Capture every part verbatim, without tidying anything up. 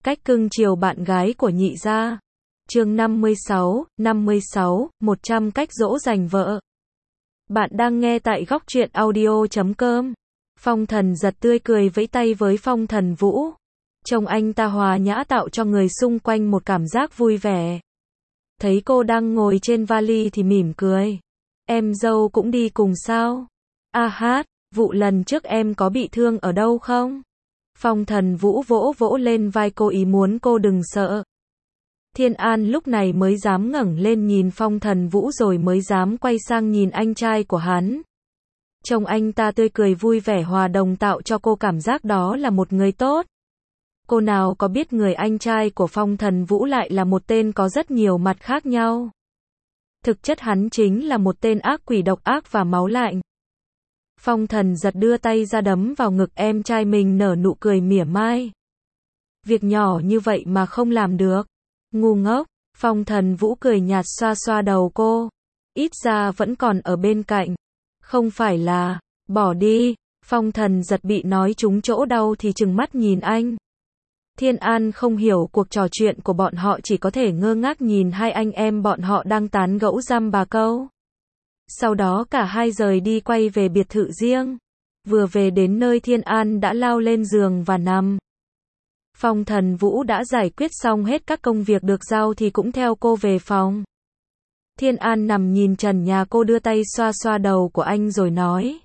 Cách cưng chiều bạn gái của nhị gia. Chương năm mươi sáu, năm mươi sáu, một trăm cách dỗ dành vợ. Bạn đang nghe tại góc truyện audio chấm com. Phong Thần giật tươi cười vẫy tay với Phong Thần Vũ. Trông anh ta hòa nhã tạo cho người xung quanh một cảm giác vui vẻ. Thấy cô đang ngồi trên vali thì mỉm cười. Em dâu cũng đi cùng sao? A hát, vụ lần trước em có bị thương ở đâu không? Phong Thần Vũ vỗ vỗ lên vai cô ý muốn cô đừng sợ. Thiên An lúc này mới dám ngẩng lên nhìn Phong Thần Vũ rồi mới dám quay sang nhìn anh trai của hắn. Trông anh ta tươi cười vui vẻ hòa đồng tạo cho cô cảm giác đó là một người tốt. Cô nào có biết người anh trai của Phong Thần Vũ lại là một tên có rất nhiều mặt khác nhau. Thực chất hắn chính là một tên ác quỷ độc ác và máu lạnh. Phong Thần giật đưa tay ra đấm vào ngực em trai mình nở nụ cười mỉa mai. Việc nhỏ như vậy mà không làm được. Ngu ngốc. Phong Thần Vũ cười nhạt xoa xoa đầu cô. Ít ra vẫn còn ở bên cạnh. Không phải là, bỏ đi. Phong Thần giật bị nói trúng chỗ đau thì trừng mắt nhìn anh. Thiên An không hiểu cuộc trò chuyện của bọn họ, chỉ có thể ngơ ngác nhìn hai anh em bọn họ đang tán gẫu dăm ba câu. Sau đó cả hai rời đi quay về biệt thự riêng. Vừa về đến nơi Thiên An đã lao lên giường và nằm. Phong Thần Vũ đã giải quyết xong hết các công việc được giao thì cũng theo cô về phòng. Thiên An nằm nhìn trần nhà cô đưa tay xoa xoa đầu của anh rồi nói.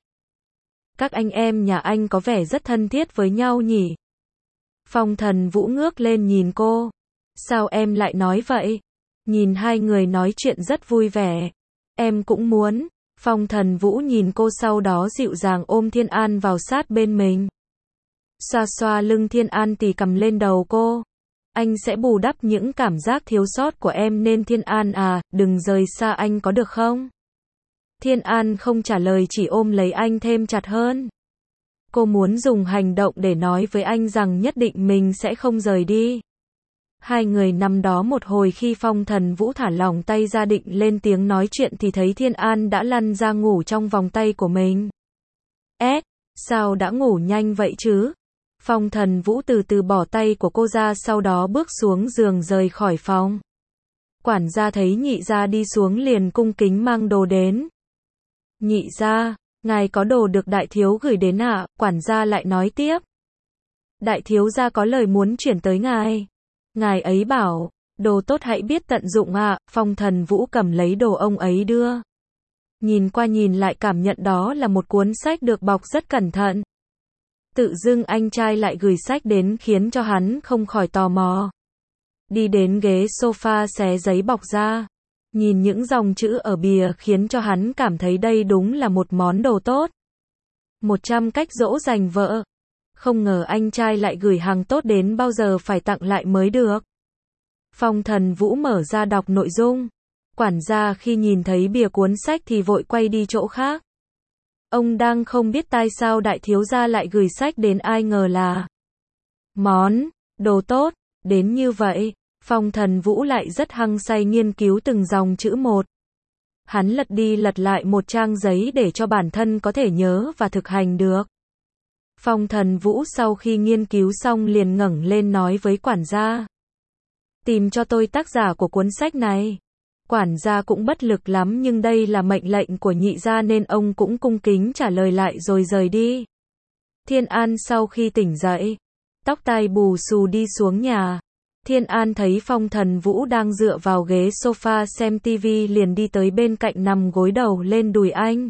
Các anh em nhà anh có vẻ rất thân thiết với nhau nhỉ? Phong Thần Vũ ngước lên nhìn cô. Sao em lại nói vậy? Nhìn hai người nói chuyện rất vui vẻ. Em cũng muốn. Phong Thần Vũ nhìn cô sau đó dịu dàng ôm Thiên An vào sát bên mình. Xoa xoa lưng Thiên An tì cầm lên đầu cô. Anh sẽ bù đắp những cảm giác thiếu sót của em nên Thiên An à, đừng rời xa anh có được không? Thiên An không trả lời chỉ ôm lấy anh thêm chặt hơn. Cô muốn dùng hành động để nói với anh rằng nhất định mình sẽ không rời đi. Hai người nằm đó một hồi, khi Phong Thần Vũ thả lỏng tay ra định lên tiếng nói chuyện thì thấy Thiên An đã lăn ra ngủ trong vòng tay của mình. Ét, sao đã ngủ nhanh vậy chứ? Phong Thần Vũ từ từ bỏ tay của cô ra, sau đó bước xuống giường rời khỏi phòng. Quản gia thấy nhị gia đi xuống liền cung kính mang đồ đến. Nhị gia, ngài có đồ được đại thiếu gửi đến ạ? Quản gia lại nói tiếp. Đại thiếu gia có lời muốn chuyển tới ngài. Ngài ấy bảo, đồ tốt hãy biết tận dụng ạ. Phong Thần Vũ cầm lấy đồ ông ấy đưa. Nhìn qua nhìn lại cảm nhận đó là một cuốn sách được bọc rất cẩn thận. Tự dưng anh trai lại gửi sách đến khiến cho hắn không khỏi tò mò. Đi đến ghế sofa xé giấy bọc ra. Nhìn những dòng chữ ở bìa khiến cho hắn cảm thấy đây đúng là một món đồ tốt. một trăm cách dỗ dành vợ. Không ngờ anh trai lại gửi hàng tốt đến, bao giờ phải tặng lại mới được. Phong Thần Vũ mở ra đọc nội dung. Quản gia khi nhìn thấy bìa cuốn sách thì vội quay đi chỗ khác. Ông đang không biết tại sao đại thiếu gia lại gửi sách đến, ai ngờ là món đồ tốt đến như vậy. Phong Thần Vũ lại rất hăng say nghiên cứu từng dòng chữ một. Hắn lật đi lật lại một trang giấy để cho bản thân có thể nhớ và thực hành được. Phong Thần Vũ sau khi nghiên cứu xong liền ngẩng lên nói với quản gia. Tìm cho tôi tác giả của cuốn sách này. Quản gia cũng bất lực lắm, nhưng đây là mệnh lệnh của nhị gia nên ông cũng cung kính trả lời lại rồi rời đi. Thiên An sau khi tỉnh dậy, tóc tai bù xù đi xuống nhà. Thiên An thấy Phong Thần Vũ đang dựa vào ghế sofa xem tivi liền đi tới bên cạnh nằm gối đầu lên đùi anh.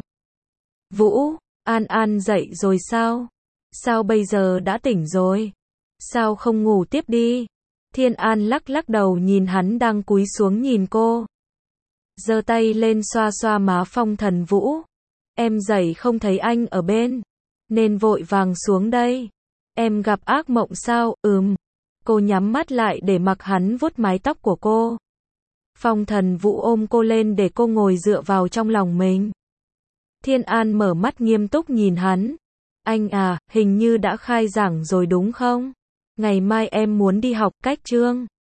Vũ, An An dậy rồi sao? Sao bây giờ đã tỉnh rồi? Sao không ngủ tiếp đi? Thiên An lắc lắc đầu nhìn hắn đang cúi xuống nhìn cô. Giơ tay lên xoa xoa má Phong Thần Vũ. Em dậy không thấy anh ở bên, nên vội vàng xuống đây. Em gặp ác mộng sao? Ừm. Cô nhắm mắt lại để mặc hắn vuốt mái tóc của cô. Phong Thần Vũ ôm cô lên để cô ngồi dựa vào trong lòng mình. Thiên An mở mắt nghiêm túc nhìn hắn. Anh à, hình như đã khai giảng rồi đúng không? Ngày mai em muốn đi học cách chương.